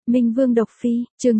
Minh Vương độc phi, chương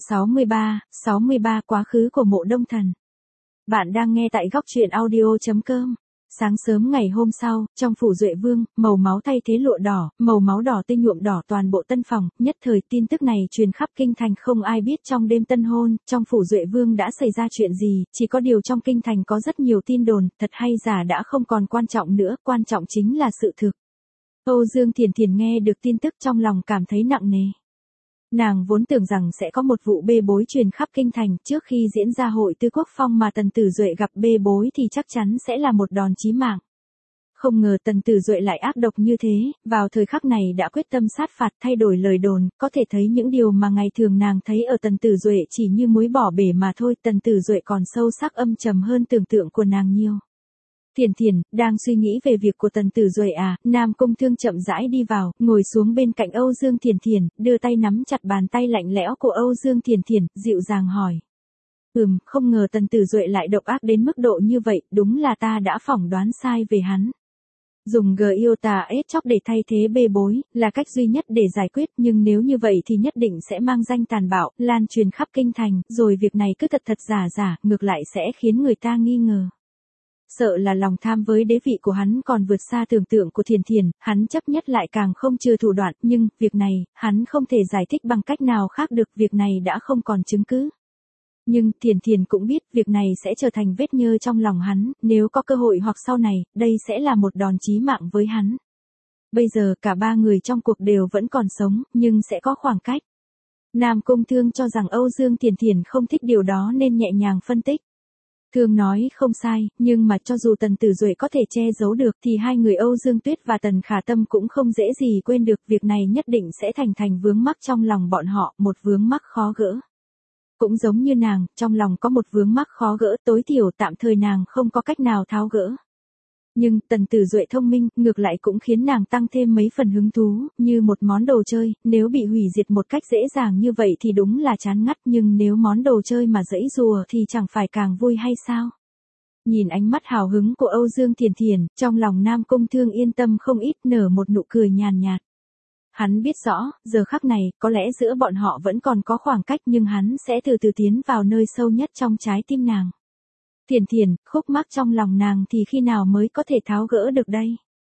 63 quá khứ của Mộ Đông Thần. Bạn đang nghe tại góc truyện audio.com. Sáng sớm ngày hôm sau, trong phủ Duệ Vương, màu máu thay thế lụa đỏ, màu máu đỏ tươi nhuộm đỏ toàn bộ tân phòng, nhất thời tin tức này truyền khắp kinh thành không ai biết trong đêm tân hôn, trong phủ Duệ Vương đã xảy ra chuyện gì, chỉ có điều trong kinh thành có rất nhiều tin đồn, thật hay giả đã không còn quan trọng nữa, quan trọng chính là sự thực. Âu Dương Thiền Thiền nghe được tin tức trong lòng cảm thấy nặng nề. Nàng vốn tưởng rằng sẽ có một vụ bê bối truyền khắp kinh thành, trước khi diễn ra hội Tư Quốc Phong mà Tần Tử Duệ gặp bê bối thì chắc chắn sẽ là một đòn chí mạng. Không ngờ Tần Tử Duệ lại ác độc như thế, vào thời khắc này đã quyết tâm sát phạt thay đổi lời đồn, có thể thấy những điều mà ngày thường nàng thấy ở Tần Tử Duệ chỉ như muối bỏ bể mà thôi, Tần Tử Duệ còn sâu sắc âm trầm hơn tưởng tượng của nàng nhiều. Thiền Thiền, đang suy nghĩ về việc của Tần Tử Duệ à, Nam Cung Thương chậm rãi đi vào, ngồi xuống bên cạnh Âu Dương Thiền Thiền, đưa tay nắm chặt bàn tay lạnh lẽo của Âu Dương Thiền Thiền, dịu dàng hỏi. Không ngờ Tần Tử Duệ lại độc ác đến mức độ như vậy, đúng là ta đã phỏng đoán sai về hắn. Dùng Iota chóc để thay thế bê bối, là cách duy nhất để giải quyết, nhưng nếu như vậy thì nhất định sẽ mang danh tàn bạo, lan truyền khắp kinh thành, rồi việc này cứ thật giả, ngược lại sẽ khiến người ta nghi ngờ. Sợ là lòng tham với đế vị của hắn còn vượt xa tưởng tượng của Thiền Thiền, hắn chấp nhất lại càng không chừa thủ đoạn, nhưng, việc này, hắn không thể giải thích bằng cách nào khác được, việc này đã không còn chứng cứ. Nhưng, Thiền Thiền cũng biết, việc này sẽ trở thành vết nhơ trong lòng hắn, nếu có cơ hội hoặc sau này, đây sẽ là một đòn chí mạng với hắn. Bây giờ, cả ba người trong cuộc đều vẫn còn sống, nhưng sẽ có khoảng cách. Nam Cung Thương cho rằng Âu Dương Thiền Thiền không thích điều đó nên nhẹ nhàng phân tích. Thương nói không sai, nhưng mà cho dù Tần Tử Duệ có thể che giấu được thì hai người Âu Dương Tuyết và Tần Khả Tâm cũng không dễ gì quên được, việc này nhất định sẽ thành vướng mắc trong lòng bọn họ, một vướng mắc khó gỡ. Cũng giống như nàng, trong lòng có một vướng mắc khó gỡ, tối thiểu tạm thời nàng không có cách nào tháo gỡ. Nhưng Tần Tử Duệ thông minh, ngược lại cũng khiến nàng tăng thêm mấy phần hứng thú, như một món đồ chơi, nếu bị hủy diệt một cách dễ dàng như vậy thì đúng là chán ngắt, nhưng nếu món đồ chơi mà giãy giụa thì chẳng phải càng vui hay sao? Nhìn ánh mắt hào hứng của Âu Dương Thiền Thiền, trong lòng Nam Cung Thương yên tâm không ít, nở một nụ cười nhàn nhạt. Hắn biết rõ, giờ khắc này, có lẽ giữa bọn họ vẫn còn có khoảng cách nhưng hắn sẽ từ từ tiến vào nơi sâu nhất trong trái tim nàng. Thiền Thiền, khúc mắc trong lòng nàng thì khi nào mới có thể tháo gỡ được đây?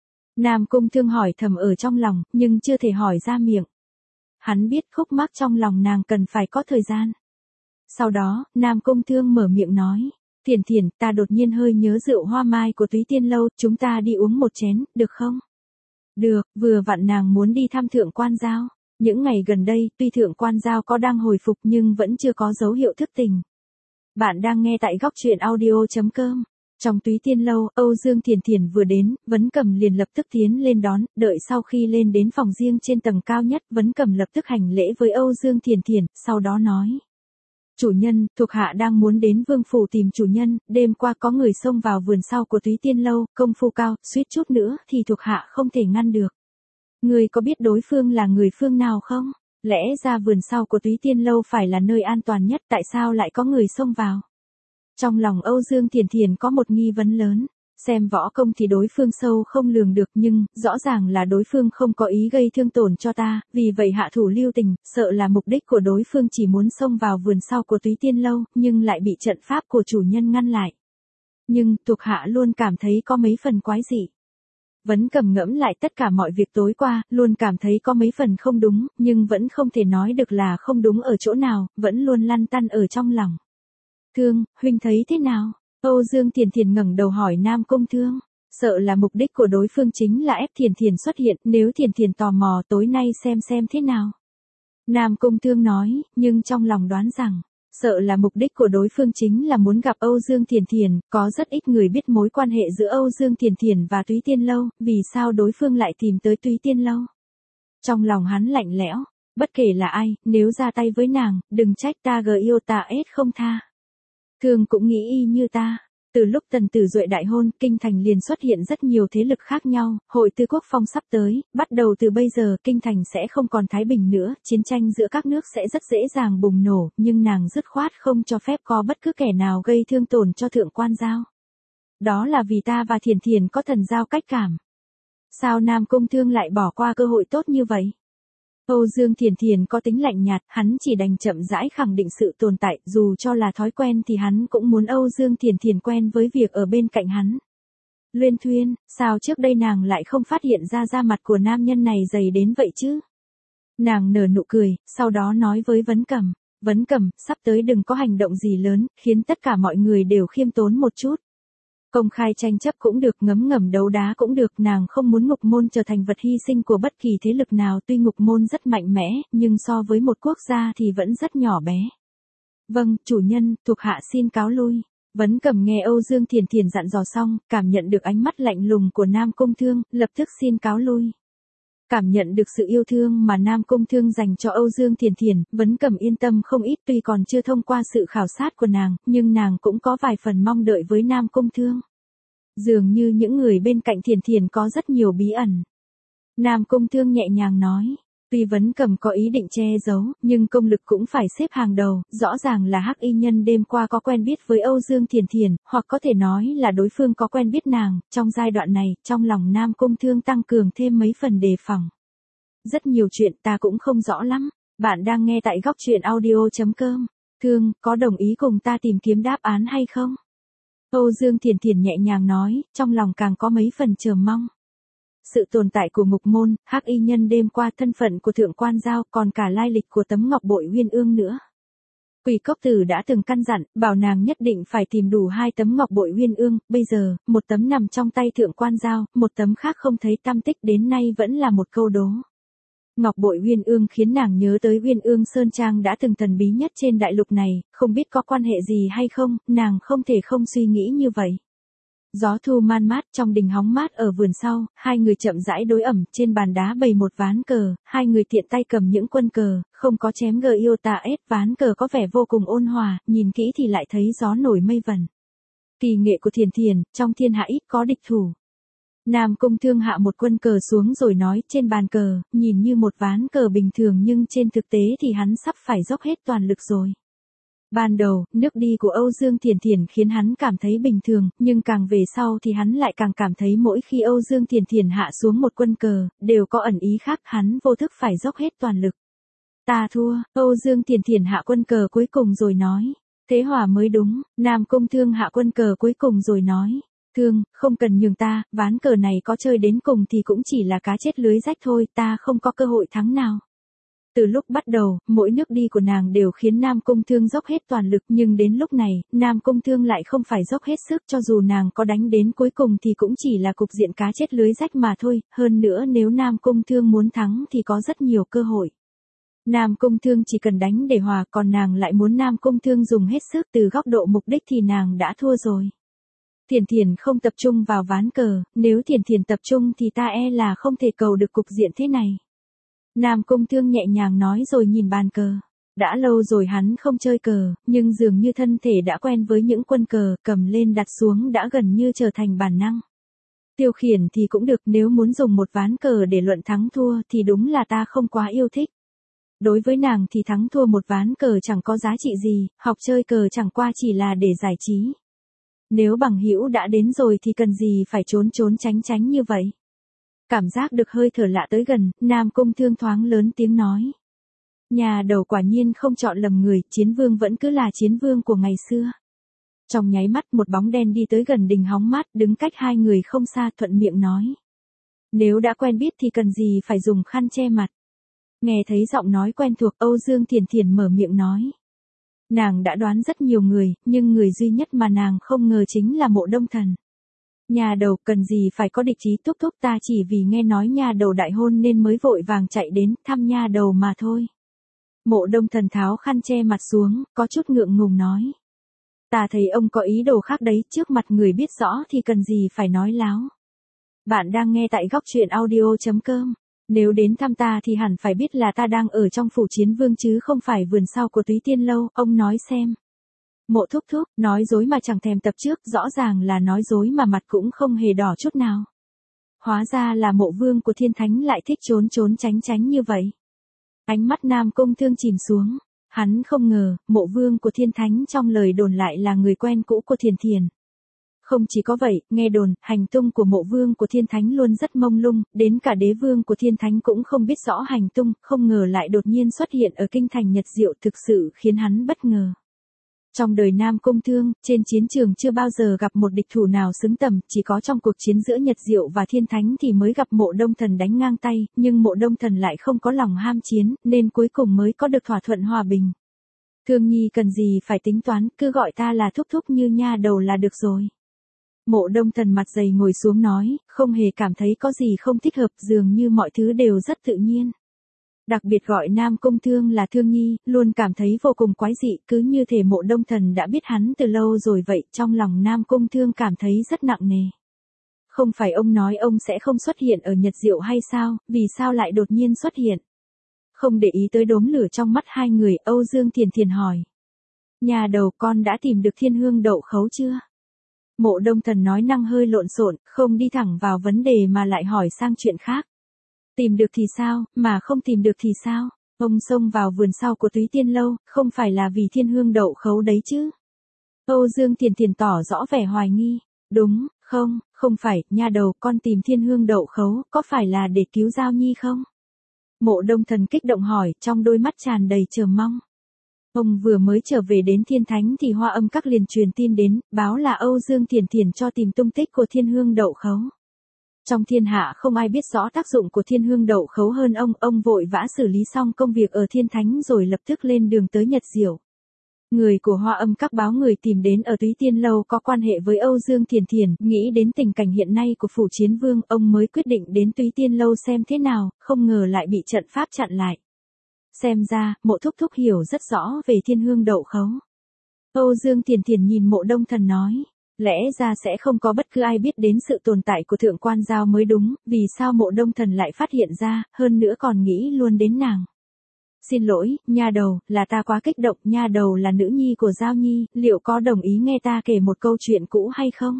Nam Cung Thương hỏi thầm ở trong lòng, nhưng chưa thể hỏi ra miệng. Hắn biết khúc mắc trong lòng nàng cần phải có thời gian. Sau đó, Nam Cung Thương mở miệng nói. Thiền Thiền, ta đột nhiên hơi nhớ rượu hoa mai của Túy Tiên Lâu, chúng ta đi uống một chén, được không? Được, vừa vặn nàng muốn đi thăm Thượng Quan Giao. Những ngày gần đây, tuy Thượng Quan Giao có đang hồi phục nhưng vẫn chưa có dấu hiệu thức tỉnh. Bạn đang nghe tại góc truyện audio.com. Trong Túy Tiên Lâu, Âu Dương Thiền Thiền vừa đến, Vấn Cẩm liền lập tức tiến lên đón, đợi sau khi lên đến phòng riêng trên tầng cao nhất, Vấn Cẩm lập tức hành lễ với Âu Dương Thiền Thiền, sau đó nói. Chủ nhân, thuộc hạ đang muốn đến Vương Phủ tìm chủ nhân, đêm qua có người xông vào vườn sau của Túy Tiên Lâu, công phu cao, suýt chút nữa thì thuộc hạ không thể ngăn được. Người có biết đối phương là người phương nào không? Lẽ ra vườn sau của Túy Tiên Lâu phải là nơi an toàn nhất, tại sao lại có người xông vào? Trong lòng Âu Dương Thiền Thiền có một nghi vấn lớn. Xem võ công thì đối phương sâu không lường được nhưng, rõ ràng là đối phương không có ý gây thương tổn cho ta, vì vậy hạ thủ lưu tình, sợ là mục đích của đối phương chỉ muốn xông vào vườn sau của Túy Tiên Lâu, nhưng lại bị trận pháp của chủ nhân ngăn lại. Nhưng, thuộc hạ luôn cảm thấy có mấy phần quái dị. Vấn Cẩm ngẫm lại tất cả mọi việc tối qua, luôn cảm thấy có mấy phần không đúng, nhưng vẫn không thể nói được là không đúng ở chỗ nào, vẫn luôn lăn tăn ở trong lòng. Thương, huynh thấy thế nào? Âu Dương Thiền Thiền ngẩng đầu hỏi Nam Cung Thương, sợ là mục đích của đối phương chính là ép Thiền Thiền xuất hiện, nếu Thiền Thiền tò mò tối nay xem thế nào. Nam Cung Thương nói, nhưng trong lòng đoán rằng, sợ là mục đích của đối phương chính là muốn gặp Âu Dương Thiền Thiền, có rất ít người biết mối quan hệ giữa Âu Dương Thiền Thiền và Túy Tiên Lâu, vì sao đối phương lại tìm tới Túy Tiên Lâu. Trong lòng hắn lạnh lẽo, bất kể là ai, nếu ra tay với nàng, đừng trách ta Iota không tha. Thương cũng nghĩ y như ta. Từ lúc Tần Tử Duệ đại hôn, kinh thành liền xuất hiện rất nhiều thế lực khác nhau, hội Tư Quốc Phong sắp tới, bắt đầu từ bây giờ kinh thành sẽ không còn thái bình nữa, chiến tranh giữa các nước sẽ rất dễ dàng bùng nổ, nhưng nàng dứt khoát không cho phép có bất cứ kẻ nào gây thương tổn cho Thượng Quan Giao. Đó là vì ta và Thiền Thiền có thần giao cách cảm. Sao Nam Cung Thương lại bỏ qua cơ hội tốt như vậy? Âu Dương Thiền Thiền có tính lạnh nhạt, hắn chỉ đành chậm rãi khẳng định sự tồn tại, dù cho là thói quen thì hắn cũng muốn Âu Dương Thiền Thiền quen với việc ở bên cạnh hắn. Luyên Thuyên, sao trước đây nàng lại không phát hiện ra da mặt của nam nhân này dày đến vậy chứ? Nàng nở nụ cười, sau đó nói với Vấn Cẩm. Vấn Cẩm, sắp tới đừng có hành động gì lớn, khiến tất cả mọi người đều khiêm tốn một chút. Công khai tranh chấp cũng được, ngấm ngầm đấu đá cũng được, nàng không muốn Ngục Môn trở thành vật hy sinh của bất kỳ thế lực nào, tuy Ngục Môn rất mạnh mẽ, nhưng so với một quốc gia thì vẫn rất nhỏ bé. Vâng, chủ nhân, thuộc hạ xin cáo lui. Vấn Cẩm nghe Âu Dương Thiền Thiền dặn dò xong, cảm nhận được ánh mắt lạnh lùng của Nam Cung Thương, lập tức xin cáo lui. Cảm nhận được sự yêu thương mà Nam Cung Thương dành cho Âu Dương Thiền Thiền, Vấn Cẩm yên tâm không ít, tuy còn chưa thông qua sự khảo sát của nàng, nhưng nàng cũng có vài phần mong đợi với Nam Cung Thương. Dường như những người bên cạnh Thiền Thiền có rất nhiều bí ẩn. Nam Cung Thương nhẹ nhàng nói, tuy Vấn Cẩm có ý định che giấu, nhưng công lực cũng phải xếp hàng đầu, rõ ràng là Hắc Y Nhân đêm qua có quen biết với Âu Dương Thiền Thiền, hoặc có thể nói là đối phương có quen biết nàng, trong giai đoạn này, trong lòng Nam Cung Thương tăng cường thêm mấy phần đề phòng. Rất nhiều chuyện ta cũng không rõ lắm, bạn đang nghe tại góc truyện audio.com. Thương, có đồng ý cùng ta tìm kiếm đáp án hay không? Âu Dương Thiền Thiền nhẹ nhàng nói, trong lòng càng có mấy phần chờ mong. Sự tồn tại của Ngục Môn, Hắc Y Nhân đêm qua, thân phận của Thượng Quan Giao, còn cả lai lịch của tấm ngọc bội Uyên Ương nữa. Quỷ Cốc Tử đã từng căn dặn, bảo nàng nhất định phải tìm đủ 2 tấm ngọc bội Uyên Ương, bây giờ, một tấm nằm trong tay Thượng Quan Giao, một tấm khác không thấy tăm tích, đến nay vẫn là một câu đố. Ngọc bội Uyên Ương khiến nàng nhớ tới Uyên Ương Sơn Trang đã từng thần bí nhất trên đại lục này, không biết có quan hệ gì hay không, nàng không thể không suy nghĩ như vậy. Gió thu man mát trong đình hóng mát ở vườn sau, hai người chậm rãi đối ẩm, trên bàn đá bày một ván cờ, hai người tiện tay cầm những quân cờ, không có chém gờ yêu tà ết, ván cờ có vẻ vô cùng ôn hòa, nhìn kỹ thì lại thấy gió nổi mây vẩn. Kỳ nghệ của Thiền Thiền, trong thiên hạ ít có địch thủ. Nam Cung Thương hạ một quân cờ xuống rồi nói, trên bàn cờ, nhìn như một ván cờ bình thường nhưng trên thực tế thì hắn sắp phải dốc hết toàn lực rồi. Ban đầu, nước đi của Âu Dương Thiền Thiền khiến hắn cảm thấy bình thường, nhưng càng về sau thì hắn lại càng cảm thấy mỗi khi Âu Dương Thiền Thiền hạ xuống một quân cờ, đều có ẩn ý khác, hắn vô thức phải dốc hết toàn lực. Ta thua, Âu Dương Thiền Thiền hạ quân cờ cuối cùng rồi nói. Thế hòa mới đúng, Nam Cung Thương hạ quân cờ cuối cùng rồi nói. Thương, không cần nhường ta, ván cờ này có chơi đến cùng thì cũng chỉ là cá chết lưới rách thôi, ta không có cơ hội thắng nào. Từ lúc bắt đầu, mỗi nước đi của nàng đều khiến Nam Cung Thương dốc hết toàn lực, nhưng đến lúc này, Nam Cung Thương lại không phải dốc hết sức, cho dù nàng có đánh đến cuối cùng thì cũng chỉ là cục diện cá chết lưới rách mà thôi, hơn nữa nếu Nam Cung Thương muốn thắng thì có rất nhiều cơ hội. Nam Cung Thương chỉ cần đánh để hòa, còn nàng lại muốn Nam Cung Thương dùng hết sức, từ góc độ mục đích thì nàng đã thua rồi. Thiền Thiền không tập trung vào ván cờ, nếu Thiền Thiền tập trung thì ta e là không thể cầu được cục diện thế này. Nam Cung Thương nhẹ nhàng nói rồi nhìn bàn cờ. Đã lâu rồi hắn không chơi cờ, nhưng dường như thân thể đã quen với những quân cờ, cầm lên đặt xuống đã gần như trở thành bản năng. Tiêu khiển thì cũng được, nếu muốn dùng một ván cờ để luận thắng thua thì đúng là ta không quá yêu thích. Đối với nàng thì thắng thua một ván cờ chẳng có giá trị gì, học chơi cờ chẳng qua chỉ là để giải trí. Nếu bằng hữu đã đến rồi thì cần gì phải trốn tránh tránh như vậy. Cảm giác được hơi thở lạ tới gần, Nam Cung Thương thoáng lớn tiếng nói. Nhà đầu quả nhiên không chọn lầm người, Chiến Vương vẫn cứ là Chiến Vương của ngày xưa. Trong nháy mắt một bóng đen đi tới gần đình hóng mát, đứng cách hai người không xa, thuận miệng nói. Nếu đã quen biết thì cần gì phải dùng khăn che mặt. Nghe thấy giọng nói quen thuộc, Âu Dương Thiền Thiền mở miệng nói. Nàng đã đoán rất nhiều người, nhưng người duy nhất mà nàng không ngờ chính là Mộ Đông Thần. Nhà đầu, cần gì phải có địch ý, thúc thúc, ta chỉ vì nghe nói nhà đầu đại hôn nên mới vội vàng chạy đến thăm nhà đầu mà thôi. Mộ Đông Thần tháo khăn che mặt xuống, có chút ngượng ngùng nói. Ta thấy ông có ý đồ khác đấy, trước mặt người biết rõ thì cần gì phải nói láo. Bạn đang nghe tại góc truyện audio.com. Nếu đến thăm ta thì hẳn phải biết là ta đang ở trong phủ Chiến Vương chứ không phải vườn sau của Túy Tiên Lâu, ông nói xem. Mộ thúc thúc, nói dối mà chẳng thèm tập trước, rõ ràng là nói dối mà mặt cũng không hề đỏ chút nào. Hóa ra là Mộ Vương của Thiên Thánh lại thích trốn tránh như vậy. Ánh mắt Nam Cung Thương chìm xuống, hắn không ngờ, Mộ Vương của Thiên Thánh trong lời đồn lại là người quen cũ của Thiền Thiền. Không chỉ có vậy, nghe đồn, hành tung của mộ vương của thiên thánh luôn rất mông lung, đến cả đế vương của thiên thánh cũng không biết rõ hành tung, không ngờ lại đột nhiên xuất hiện ở kinh thành Nhật Diệu, thực sự khiến hắn bất ngờ. Trong đời Nam Cung Thương, trên chiến trường chưa bao giờ gặp một địch thủ nào xứng tầm, chỉ có trong cuộc chiến giữa Nhật Diệu và Thiên Thánh thì mới gặp Mộ Đông Thần đánh ngang tay, nhưng Mộ Đông Thần lại không có lòng ham chiến, nên cuối cùng mới có được thỏa thuận hòa bình. Thương Nhi cần gì phải tính toán, cứ gọi ta là thúc thúc như nha đầu là được rồi. Mộ Đông Thần mặt dày ngồi xuống nói, không hề cảm thấy có gì không thích hợp, dường như mọi thứ đều rất tự nhiên. Đặc biệt gọi Nam Cung Thương là Thương Nhi, luôn cảm thấy vô cùng quái dị, cứ như thể Mộ Đông Thần đã biết hắn từ lâu rồi vậy, trong lòng Nam Cung Thương cảm thấy rất nặng nề. Không phải ông nói ông sẽ không xuất hiện ở Nhật Diệu hay sao, vì sao lại đột nhiên xuất hiện? Không để ý tới đốm lửa trong mắt hai người, Âu Dương Thiền Thiền hỏi. Nhà đầu, con đã tìm được Thiên Hương Đậu Khấu chưa? Mộ Đông Thần nói năng hơi lộn xộn, không đi thẳng vào vấn đề mà lại hỏi sang chuyện khác. Tìm được thì sao, mà không tìm được thì sao? Ông xông vào vườn sau của Túy Tiên Lâu, không phải là vì Thiên Hương Đậu Khấu đấy chứ? Âu Dương Thiền Thiền tỏ rõ vẻ hoài nghi. Đúng, không phải, nha đầu, con tìm Thiên Hương Đậu Khấu, có phải là để cứu Giao Nhi không? Mộ Đông Thần kích động hỏi, trong đôi mắt tràn đầy chờ mong. Ông vừa mới trở về đến Thiên Thánh thì Hoa Âm Các liền truyền tin đến, báo là Âu Dương Thiền Thiền cho tìm tung tích của Thiên Hương Đậu Khấu. Trong thiên hạ không ai biết rõ tác dụng của Thiên Hương Đậu Khấu hơn ông vội vã xử lý xong công việc ở Thiên Thánh rồi lập tức lên đường tới Nhật Diệu. Người của Hoa Âm Các báo người tìm đến ở Túy Tiên Lâu có quan hệ với Âu Dương Thiền Thiền, nghĩ đến tình cảnh hiện nay của Phủ Chiến Vương, ông mới quyết định đến Túy Tiên Lâu xem thế nào, không ngờ lại bị trận pháp chặn lại. Xem ra, Mộ thúc thúc hiểu rất rõ về Thiên Hương Đậu Khấu. Âu Dương Thiền Thiền nhìn Mộ Đông Thần nói. Lẽ ra sẽ không có bất cứ ai biết đến sự tồn tại của Thượng Quan Giao mới đúng, vì sao Mộ Đông Thần lại phát hiện ra, hơn nữa còn nghĩ luôn đến nàng. Xin lỗi, nha đầu, là ta quá kích động, nha đầu là nữ nhi của Giao Nhi, liệu có đồng ý nghe ta kể một câu chuyện cũ hay không?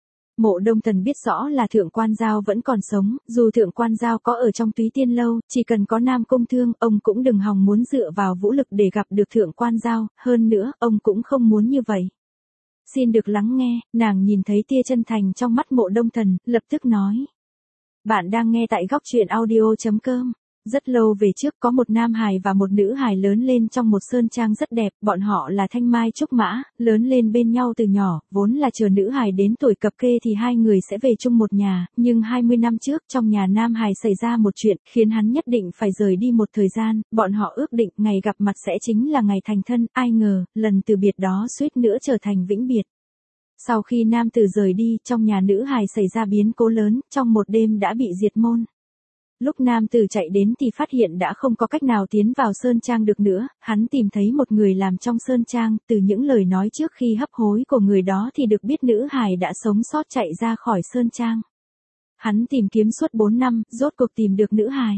Mộ Đông Thần biết rõ là Thượng Quan Giao vẫn còn sống, dù Thượng Quan Giao có ở trong Túy Tiên Lâu, chỉ cần có Nam Cung Thương, ông cũng đừng hòng muốn dựa vào vũ lực để gặp được Thượng Quan Giao, hơn nữa, ông cũng không muốn như vậy. Xin được lắng nghe, nàng nhìn thấy tia chân thành trong mắt Mộ Đông Thần, lập tức nói. Bạn đang nghe tại góc truyện audio.com. Rất lâu về trước có một nam hài và một nữ hài lớn lên trong một sơn trang rất đẹp, bọn họ là Thanh Mai Trúc Mã, lớn lên bên nhau từ nhỏ, vốn là chờ nữ hài đến tuổi cập kê thì hai người sẽ về chung một nhà, nhưng 20 năm trước trong nhà nam hài xảy ra một chuyện, khiến hắn nhất định phải rời đi một thời gian, bọn họ ước định ngày gặp mặt sẽ chính là ngày thành thân, ai ngờ, lần từ biệt đó suýt nữa trở thành vĩnh biệt. Sau khi nam tử rời đi, trong nhà nữ hài xảy ra biến cố lớn, trong một đêm đã bị diệt môn. Lúc nam tử chạy đến thì phát hiện đã không có cách nào tiến vào sơn trang được nữa, hắn tìm thấy một người làm trong sơn trang, từ những lời nói trước khi hấp hối của người đó thì được biết nữ hài đã sống sót chạy ra khỏi sơn trang. Hắn tìm kiếm suốt 4 năm, rốt cuộc tìm được nữ hài.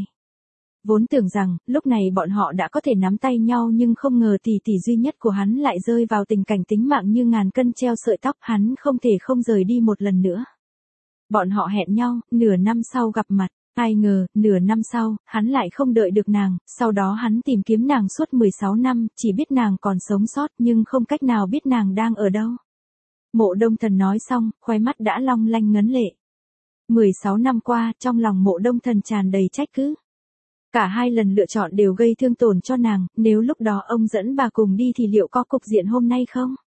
Vốn tưởng rằng, lúc này bọn họ đã có thể nắm tay nhau nhưng không ngờ tỷ tỷ duy nhất của hắn lại rơi vào tình cảnh tính mạng như ngàn cân treo sợi tóc, hắn không thể không rời đi một lần nữa. Bọn họ hẹn nhau, nửa năm sau gặp mặt. Ai ngờ, nửa năm sau, hắn lại không đợi được nàng, sau đó hắn tìm kiếm nàng suốt 16 năm, chỉ biết nàng còn sống sót nhưng không cách nào biết nàng đang ở đâu. Mộ Đông Thần nói xong, khóe mắt đã long lanh ngấn lệ. 16 năm qua, trong lòng Mộ Đông Thần tràn đầy trách cứ. Cả hai lần lựa chọn đều gây thương tổn cho nàng, nếu lúc đó ông dẫn bà cùng đi thì liệu có cục diện hôm nay không?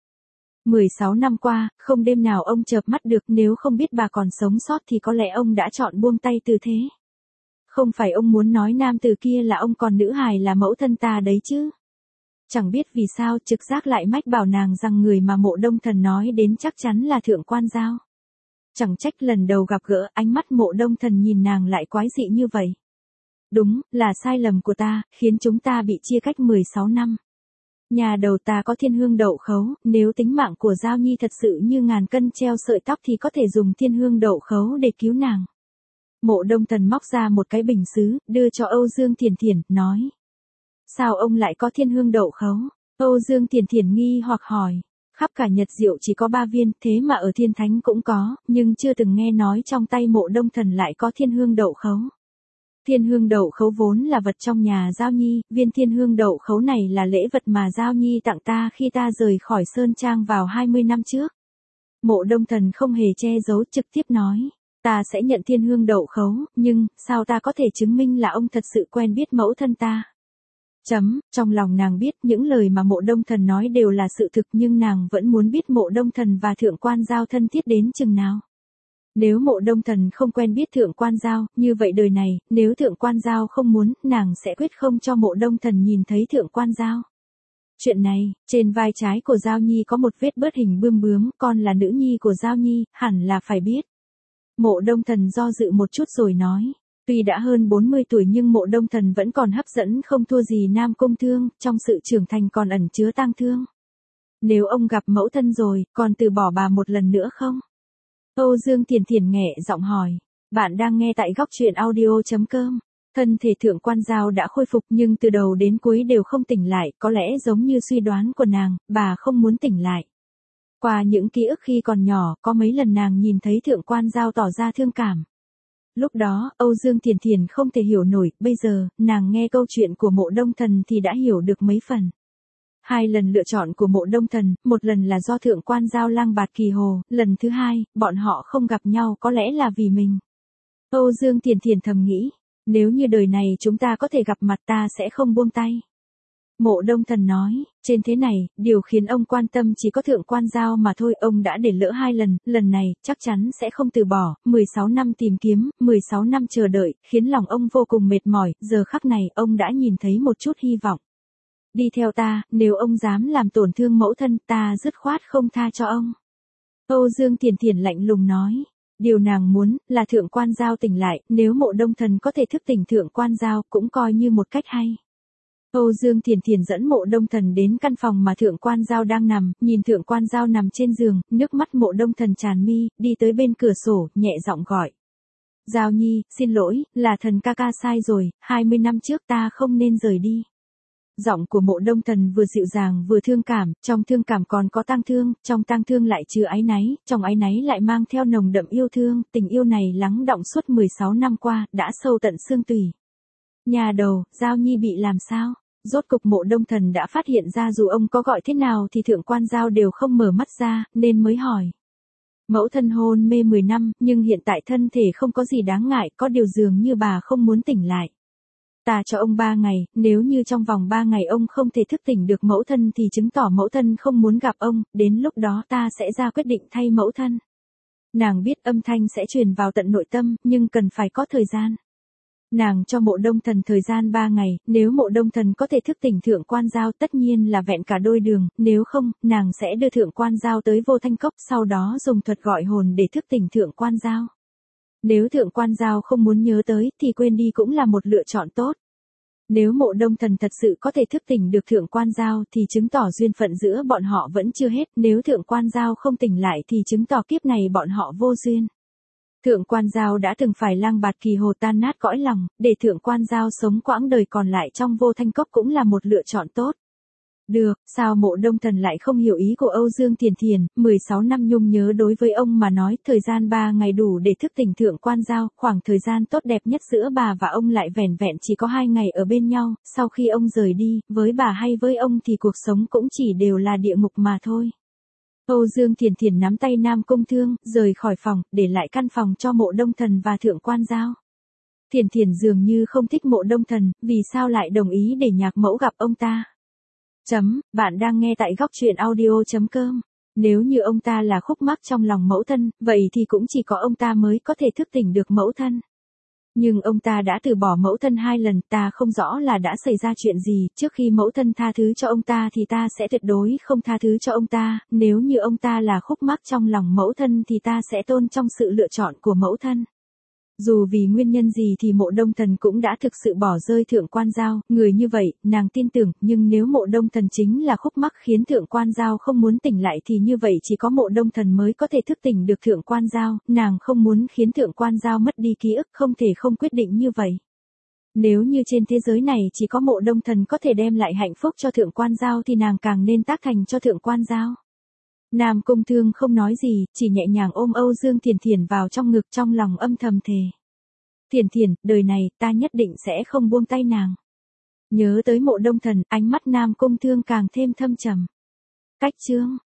16 năm qua, không đêm nào ông chợp mắt được, nếu không biết bà còn sống sót thì có lẽ ông đã chọn buông tay từ thế. Không phải ông muốn nói nam từ kia là ông còn nữ hài là mẫu thân ta đấy chứ. Chẳng biết vì sao trực giác lại mách bảo nàng rằng người mà Mộ Đông Thần nói đến chắc chắn là Thượng Quan Giao. Chẳng trách lần đầu gặp gỡ ánh mắt Mộ Đông Thần nhìn nàng lại quái dị như vậy. Đúng, là sai lầm của ta, khiến chúng ta bị chia cách 16 năm. Nhà đầu ta có Thiên Hương Đậu Khấu, nếu tính mạng của Giao Nhi thật sự như ngàn cân treo sợi tóc thì có thể dùng Thiên Hương Đậu Khấu để cứu nàng. Mộ Đông Thần móc ra một cái bình sứ, đưa cho Âu Dương Thiền Thiền, nói. Sao ông lại có Thiên Hương Đậu Khấu? Âu Dương Thiền Thiền nghi hoặc hỏi. Khắp cả Nhật Diệu chỉ có 3 viên, thế mà ở Thiên Thánh cũng có, nhưng chưa từng nghe nói trong tay Mộ Đông Thần lại có Thiên Hương Đậu Khấu. Thiên Hương Đậu Khấu vốn là vật trong nhà Giao Nhi, viên Thiên Hương Đậu Khấu này là lễ vật mà Giao Nhi tặng ta khi ta rời khỏi Sơn Trang vào 20 năm trước. Mộ Đông Thần không hề che giấu, trực tiếp nói. Ta sẽ nhận thiên hương đậu khấu, nhưng, sao ta có thể chứng minh là ông thật sự quen biết mẫu thân ta? Trong lòng nàng biết những lời mà Mộ Đông Thần nói đều là sự thực, nhưng nàng vẫn muốn biết Mộ Đông Thần và Thượng Quan Giao thân thiết đến chừng nào. Nếu Mộ Đông Thần không quen biết Thượng Quan Giao, như vậy đời này, nếu Thượng Quan Giao không muốn, nàng sẽ quyết không cho Mộ Đông Thần nhìn thấy Thượng Quan Giao. Chuyện này, trên vai trái của Giao Nhi có một vết bớt hình bươm bướm, con là nữ nhi của Giao Nhi, hẳn là phải biết. Mộ Đông Thần do dự một chút rồi nói. Tuy đã hơn 40 tuổi nhưng Mộ Đông Thần vẫn còn hấp dẫn không thua gì Nam Cung Thương, trong sự trưởng thành còn ẩn chứa tang thương. Nếu ông gặp mẫu thân rồi, còn từ bỏ bà một lần nữa không? Âu Dương Thiền Thiền nghẹ giọng hỏi. Bạn đang nghe tại góc truyện audio.com. Thân thể Thượng Quan Giao đã khôi phục nhưng từ đầu đến cuối đều không tỉnh lại, có lẽ giống như suy đoán của nàng, bà không muốn tỉnh lại. Qua những ký ức khi còn nhỏ, có mấy lần nàng nhìn thấy Thượng Quan Giao tỏ ra thương cảm. Lúc đó, Âu Dương Thiền Thiền không thể hiểu nổi, bây giờ, nàng nghe câu chuyện của Mộ Đông Thần thì đã hiểu được mấy phần. 2 lần lựa chọn của Mộ Đông Thần, một lần là do Thượng Quan Giao lang bạt kỳ hồ, lần thứ hai, bọn họ không gặp nhau có lẽ là vì mình. Âu Dương Thiền Thiền thầm nghĩ, nếu như đời này chúng ta có thể gặp mặt ta sẽ không buông tay. Mộ Đông Thần nói, trên thế này, điều khiến ông quan tâm chỉ có Thượng Quan Giao mà thôi, ông đã để lỡ 2 lần, lần này, chắc chắn sẽ không từ bỏ, 16 năm tìm kiếm, 16 năm chờ đợi, khiến lòng ông vô cùng mệt mỏi, giờ khắc này, ông đã nhìn thấy một chút hy vọng. Đi theo ta, nếu ông dám làm tổn thương mẫu thân, ta dứt khoát không tha cho ông. Âu Dương Thiền Thiền lạnh lùng nói. Điều nàng muốn, là Thượng Quan Giao tỉnh lại, nếu Mộ Đông Thần có thể thức tỉnh Thượng Quan Giao, cũng coi như một cách hay. Âu Dương Thiền Thiền dẫn Mộ Đông Thần đến căn phòng mà Thượng Quan Giao đang nằm, nhìn Thượng Quan Giao nằm trên giường, nước mắt Mộ Đông Thần tràn mi, đi tới bên cửa sổ, nhẹ giọng gọi. Giao Nhi, xin lỗi, là thần ca ca sai rồi, 20 năm trước ta không nên rời đi. Giọng của Mộ Đông Thần vừa dịu dàng vừa thương cảm, trong thương cảm còn có tang thương, trong tang thương lại chứa áy náy, trong áy náy lại mang theo nồng đậm yêu thương, tình yêu này lắng đọng suốt 16 năm qua, đã sâu tận xương tủy. Nhà đầu, Giao Nhi bị làm sao? Rốt cục Mộ Đông Thần đã phát hiện ra dù ông có gọi thế nào thì Thượng Quan Giao đều không mở mắt ra, nên mới hỏi. Mẫu thân hôn mê 10 năm, nhưng hiện tại thân thể không có gì đáng ngại, có điều dường như bà không muốn tỉnh lại. Ta cho ông 3 ngày, nếu như trong vòng 3 ngày ông không thể thức tỉnh được mẫu thân thì chứng tỏ mẫu thân không muốn gặp ông, đến lúc đó ta sẽ ra quyết định thay mẫu thân. Nàng biết âm thanh sẽ truyền vào tận nội tâm, nhưng cần phải có thời gian. Nàng cho Mộ Đông Thần thời gian 3 ngày, nếu Mộ Đông Thần có thể thức tỉnh Thượng Quan Giao tất nhiên là vẹn cả đôi đường, nếu không, nàng sẽ đưa Thượng Quan Giao tới Vô Thanh Cốc, sau đó dùng thuật gọi hồn để thức tỉnh Thượng Quan Giao. Nếu Thượng Quan Giao không muốn nhớ tới, thì quên đi cũng là một lựa chọn tốt. Nếu Mộ Đông Thần thật sự có thể thức tỉnh được Thượng Quan Giao thì chứng tỏ duyên phận giữa bọn họ vẫn chưa hết, nếu Thượng Quan Giao không tỉnh lại thì chứng tỏ kiếp này bọn họ vô duyên. Thượng Quan Giao đã từng phải lang bạt kỳ hồ tan nát cõi lòng, để Thượng Quan Giao sống quãng đời còn lại trong Vô Thanh Cốc cũng là một lựa chọn tốt. Được, sao Mộ Đông Thần lại không hiểu ý của Âu Dương Thiền Thiền, 16 năm nhung nhớ đối với ông mà nói, thời gian 3 ngày đủ để thức tỉnh Thượng Quan Giao, khoảng thời gian tốt đẹp nhất giữa bà và ông lại vẻn vẹn chỉ có 2 ngày ở bên nhau, sau khi ông rời đi, với bà hay với ông thì cuộc sống cũng chỉ đều là địa ngục mà thôi. Âu Dương Thiền Thiền nắm tay Nam Cung Thương, rời khỏi phòng, để lại căn phòng cho Mộ Đông Thần và Thượng Quan Giao. Thiền Thiền dường như không thích Mộ Đông Thần, vì sao lại đồng ý để nhạc mẫu gặp ông ta? Bạn đang nghe tại góc truyện audio.com. Nếu như ông ta là khúc mắc trong lòng mẫu thân, vậy thì cũng chỉ có ông ta mới có thể thức tỉnh được mẫu thân. Nhưng ông ta đã từ bỏ mẫu thân 2 lần, ta không rõ là đã xảy ra chuyện gì, trước khi mẫu thân tha thứ cho ông ta thì ta sẽ tuyệt đối không tha thứ cho ông ta, nếu như ông ta là khúc mắc trong lòng mẫu thân thì ta sẽ tôn trọng sự lựa chọn của mẫu thân. Dù vì nguyên nhân gì thì Mộ Đông Thần cũng đã thực sự bỏ rơi Thượng Quan Giao, người như vậy, nàng tin tưởng, nhưng nếu Mộ Đông Thần chính là khúc mắc khiến Thượng Quan Giao không muốn tỉnh lại thì như vậy chỉ có Mộ Đông Thần mới có thể thức tỉnh được Thượng Quan Giao, nàng không muốn khiến Thượng Quan Giao mất đi ký ức, không thể không quyết định như vậy. Nếu như trên thế giới này chỉ có Mộ Đông Thần có thể đem lại hạnh phúc cho Thượng Quan Giao thì nàng càng nên tác thành cho Thượng Quan Giao. Nam Cung Thương không nói gì, chỉ nhẹ nhàng ôm Âu Dương Thiền Thiền vào trong ngực, trong lòng âm thầm thề. Thiền Thiền, đời này, ta nhất định sẽ không buông tay nàng. Nhớ tới Mộ Đông Thần, ánh mắt Nam Cung Thương càng thêm thâm trầm. Cách chương.